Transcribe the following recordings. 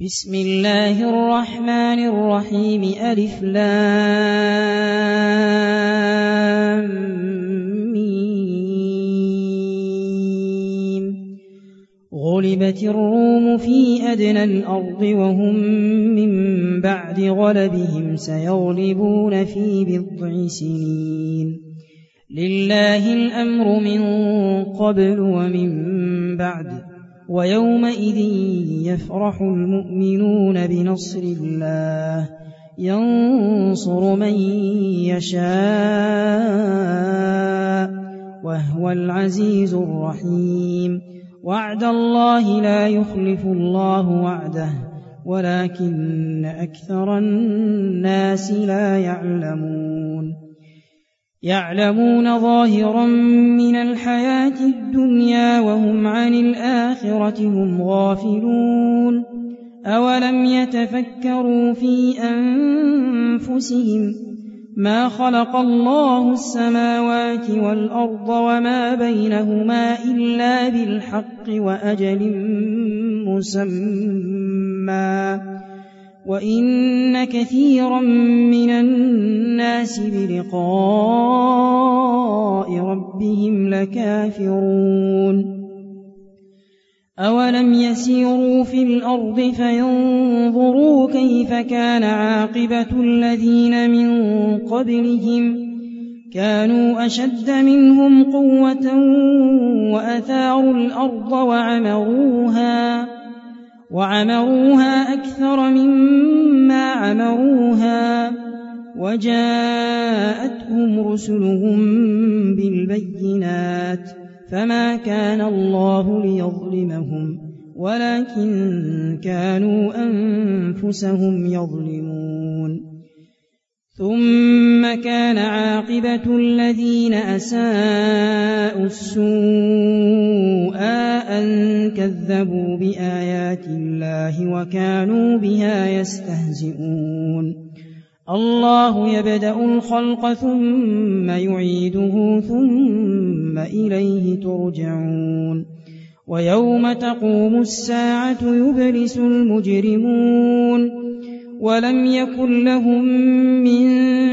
بسم الله الرحمن الرحيم ألف لام ميم. غلبت الروم في أدنى الأرض وهم من بعد غلبهم سيغلبون في بضع سنين. لله الأمر من قبل ومن بعد ويومئذ يفرح المؤمنون بنصر الله ينصر من يشاء وهو العزيز الرحيم. وعد الله لا يخلف الله وعده ولكن أكثر الناس لا يعلمون ظاهرا من الحياة الدنيا وهم عن الآخرة هم غافلون. أولم يتفكروا في أنفسهم ما خلق الله السماوات والأرض وما بينهما إلا بالحق وأجل مسمى وإن كثيرا من الناس بلقاء ربهم لكافرون. أولم يسيروا في الأرض فينظروا كيف كان عاقبة الذين من قبلهم كانوا أشد منهم قوة وأثاروا الأرض وعمروها أكثر مما عمروها وجاءتهم رسلهم بالبينات فما كان الله ليظلمهم ولكن كانوا أنفسهم يظلمون. ثم كان عاقبة الذين أساءوا السوء أن كذبوا بآيات الله وكانوا بها يستهزئون. الله يبدأ الخلق ثم يعيده ثم إليه ترجعون. ويوم تقوم الساعة يبلس المجرمون ولم يكن لهم من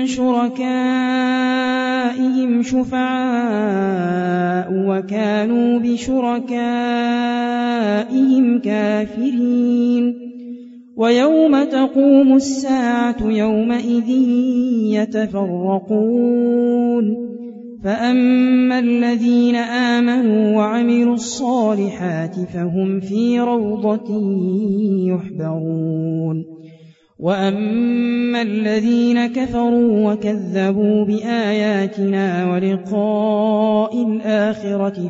شركائهم شفعاء وكانوا بشركائهم كافرين. ويوم تقوم الساعة يومئذ يتفرقون فأما الذين آمنوا وعملوا الصالحات فهم في روضة يحبرون. وأما الذين كفروا وكذبوا بآياتنا ولقاء الآخرة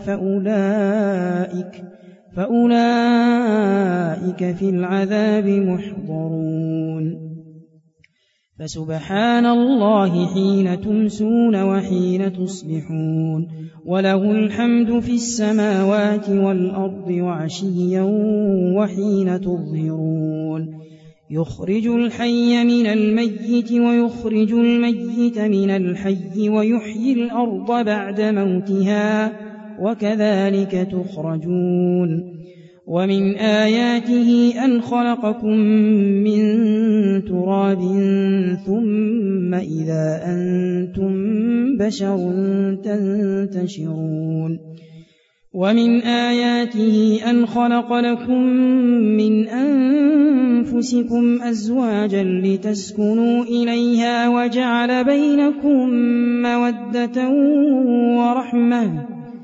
فأولئك في العذاب محضرون. فسبحان الله حين تمسون وحين تصبحون وله الحمد في السماوات والأرض وعشيا وحين تظهرون. يخرج الحي من الميت ويخرج الميت من الحي ويحيي الأرض بعد موتها وكذلك تخرجون. ومن آياته أن خلقكم من تراب ثم إذا أنتم بشر تنتشرون. ومن آياته أن خلق لكم من أنفسكم أزواجا لتسكنوا إليها وجعل بينكم مودة ورحمة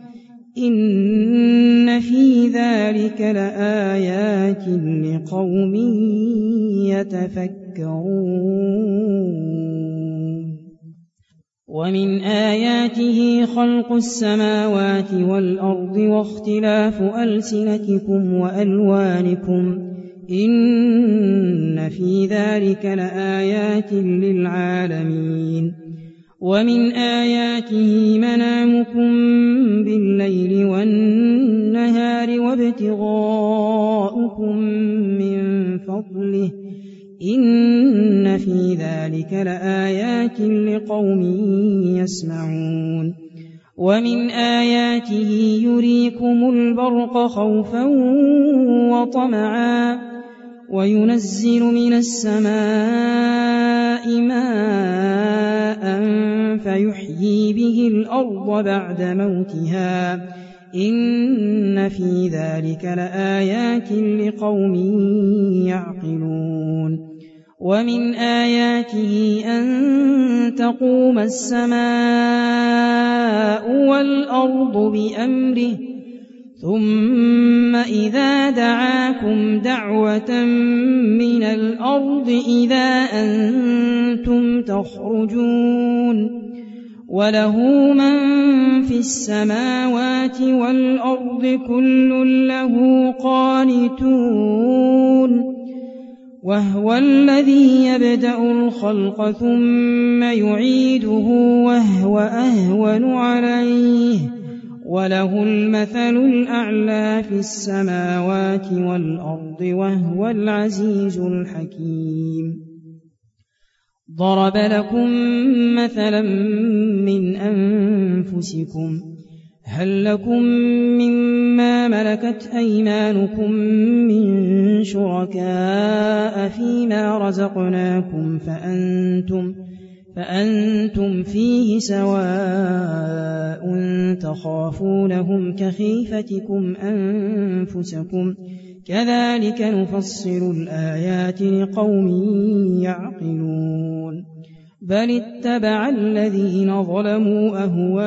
إن في ذلك لآيات لقوم يتفكرون. ومن آياته خلق السماوات والأرض واختلاف ألسنتكم وألوانكم إن في ذلك لآيات للعالمين. ومن آياته منامكم بالليل والنهار وابتغاؤكم من فضله إن في ذلك لآيات لقوم يسمعون. ومن آياته يريكم البرق خوفا وطمعا وينزل من السماء ماء فيحيي به الأرض بعد موتها إن في ذلك لآيات لقوم يعقلون ومن آياته أن تقوم السماء والأرض بأمره ثم إذا دعاكم دعوة من الأرض إذا أنتم تخرجون وله من في السماوات والأرض كل له قانتون وهو الذي يبدأ الخلق ثم يعيده وهو أهون عليه وله المثل الأعلى في السماوات والأرض وهو العزيز الحكيم ضرب لكم مثلا من أنفسكم هل لكم مما ملكت أيمانكم من شركاء فيما رزقناكم فأنتم فيه سواء تخافونهم كخيفتكم أنفسكم كذلك نفصل الآيات لقوم يعقلون بل اتبع الذين ظلموا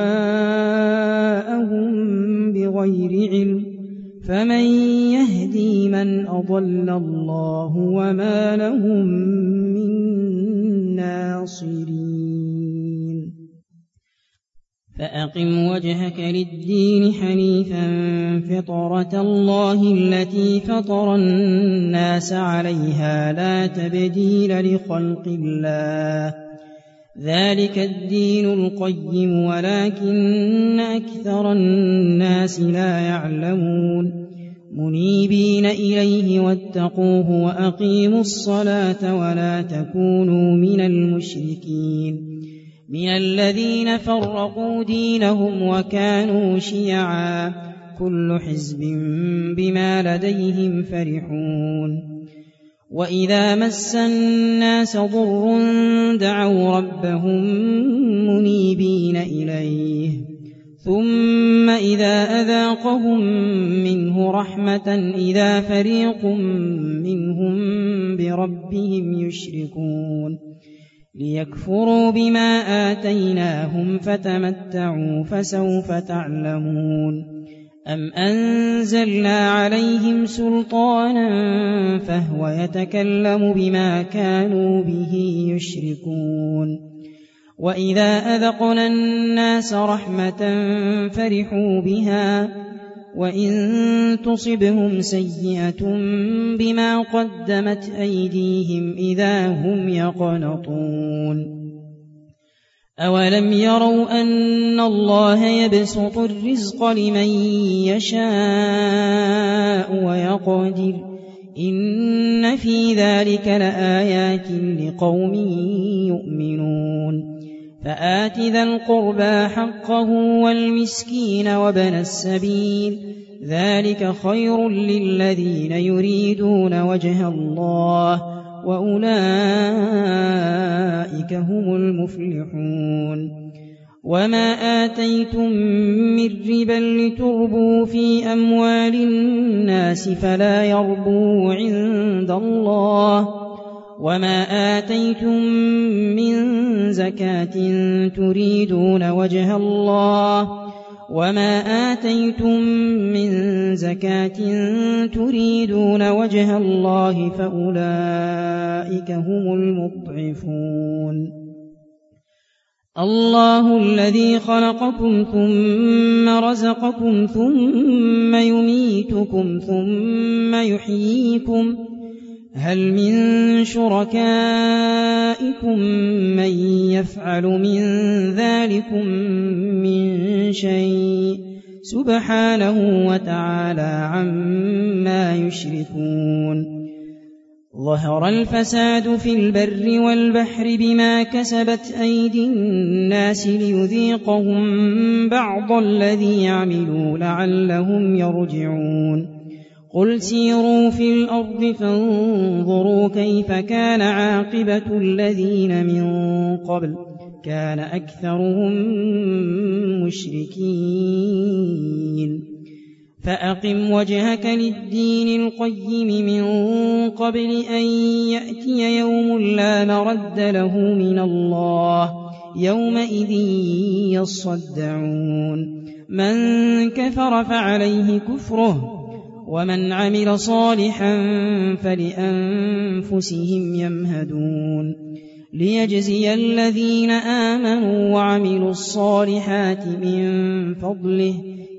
أهواءهم بغير علم فمن يهدي من أضل الله وما لهم من ناصرين فأقم وجهك للدين حنيفا فطرة الله التي فطر الناس عليها لا تبديل لخلق الله ذلك الدين القيم ولكن أكثر الناس لا يعلمون منيبين إليه واتقوه وأقيموا الصلاة ولا تكونوا من المشركين من الذين فرقوا دينهم وكانوا شيعا كل حزب بما لديهم فرحون وإذا مس الناس ضر دعوا ربهم منيبين إليه ثم إذا أذاقهم منه رحمة إذا فريق منهم بربهم يشركون ليكفروا بما آتيناهم فتمتعوا فسوف تعلمون أم أنزلنا عليهم سلطانا فهو يتكلم بما كانوا به يشركون وإذا أذقنا الناس رحمة فرحوا بها وإن تصبهم سيئة بما قدمت أيديهم إذا هم يقنطون أولم يروا أن الله يبسط الرزق لمن يشاء ويقدر إن في ذلك لآيات لقوم يؤمنون فآت ذا القربى حقه والمسكين وابن السبيل ذلك خير للذين يريدون وجه الله وأولئك هم المفلحون وما آتيتم من ربا لتربوا في أموال الناس فلا يربو عند الله وما آتيتم من زكاة تريدون وجه الله وما آتيتم من زكاة تريدون وجه الله فأولئك هم المضعفون الله الذي خلقكم ثم رزقكم ثم يميتكم ثم يحييكم هل من شركائكم من يفعل من ذلكم من شيء سبحانه وتعالى عما يشركون ظهر الفساد في البر والبحر بما كسبت أيدي الناس ليذيقهم بعض الذي عملوا لعلهم يرجعون قل سيروا في الأرض فانظروا كيف كان عاقبة الذين من قبل كان أكثرهم مشركين فأقم وجهك للدين القيم من قبل أن يأتي يوم لا مرد له من الله يومئذ يصدعون من كفر فعليه كفره ومن عمل صالحا فلأنفسهم يمهدون ليجزي الذين آمنوا وعملوا الصالحات من فضله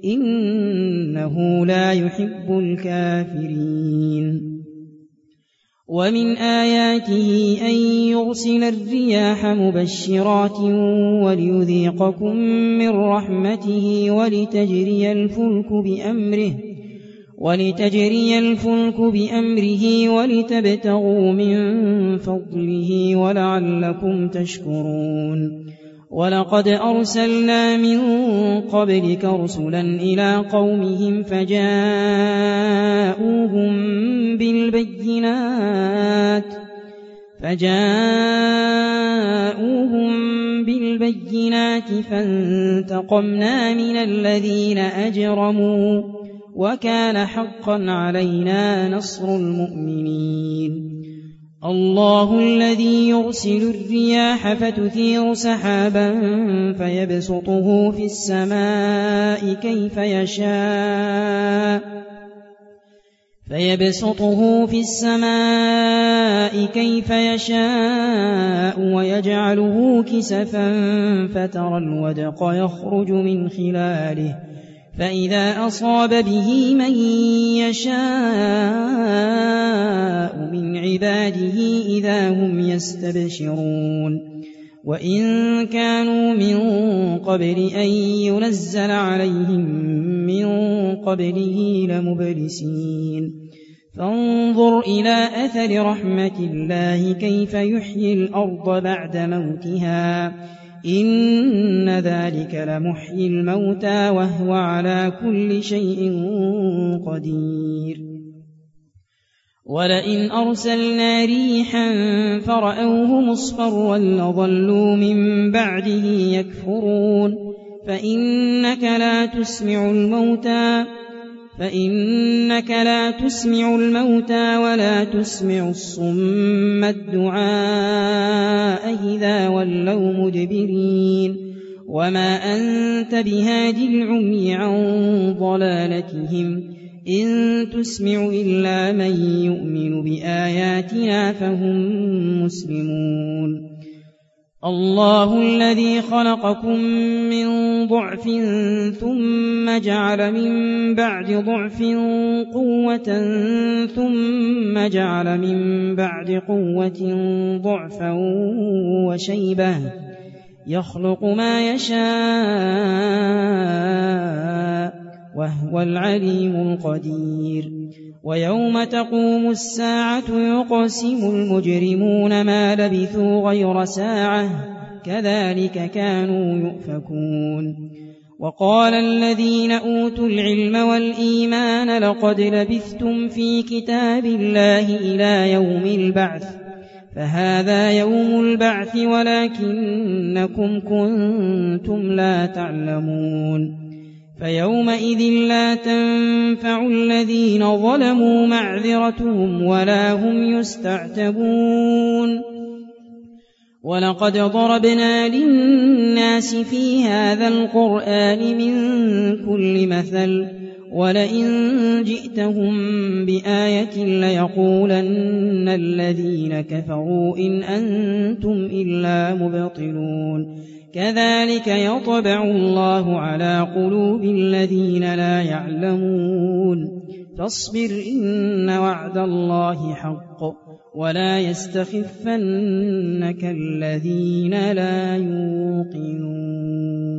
إنه لا يحب الكافرين ومن آياته أن يرسل الرياح مبشرات وليذيقكم من رحمته ولتجري الفلك بأمره ولتبتغوا من فضله ولعلكم تشكرون ولقد أرسلنا من قبلك رسلا إلى قومهم فجاءوهم بالبينات فانتقمنا من الذين أجرموا وكان حقا علينا نصر المؤمنين الله الذي يرسل الرياح فتثير سحابا فيبسطه في السماء كيف يشاء ويجعله كسفا فترى الودق يخرج من خلاله فإذا أصاب به من يشاء من عباده إذا هم يستبشرون وإن كانوا من قبل أن ينزل عليهم من قبله لمبلسين فانظر إلى أثر رحمة الله كيف يحيي الأرض بعد موتها إن ذلك لمحيي الموتى وهو على كل شيء قدير ولئن أرسلنا ريحا فرأوه مصفرا لظلوا من بعده يكفرون فإنك لا تسمع الموتى ولا تسمع الصم الدعاء إذا ولوا مدبرين وما أنت بهاد العمي عن ضلالتهم إن تسمع إلا من يؤمن بآياتنا فهم مسلمون الله الذي خلقكم من ضعف ثم جعل من بعد ضعف قوة ثم جعل من بعد قوة ضعفا وشيبة يخلق ما يشاء وهو العليم القدير ويوم تقوم الساعة يقسم المجرمون ما لبثوا غير ساعة كذلك كانوا يؤفكون وقال الذين أوتوا العلم والإيمان لقد لبثتم في كتاب الله إلى يوم البعث فهذا يوم البعث ولكنكم كنتم لا تعلمون فيومئذ لا تنفع الذين ظلموا معذرتهم ولا هم يستعتبون ولقد ضربنا للناس في هذا القرآن من كل مثل ولئن جئتهم بآية ليقولن الذين كفروا إن أنتم إلا مبطلون كذلك يطبع الله على قلوب الذين لا يعلمون فاصبر إن وعد الله حق ولا يستخفنك الذين لا يوقنون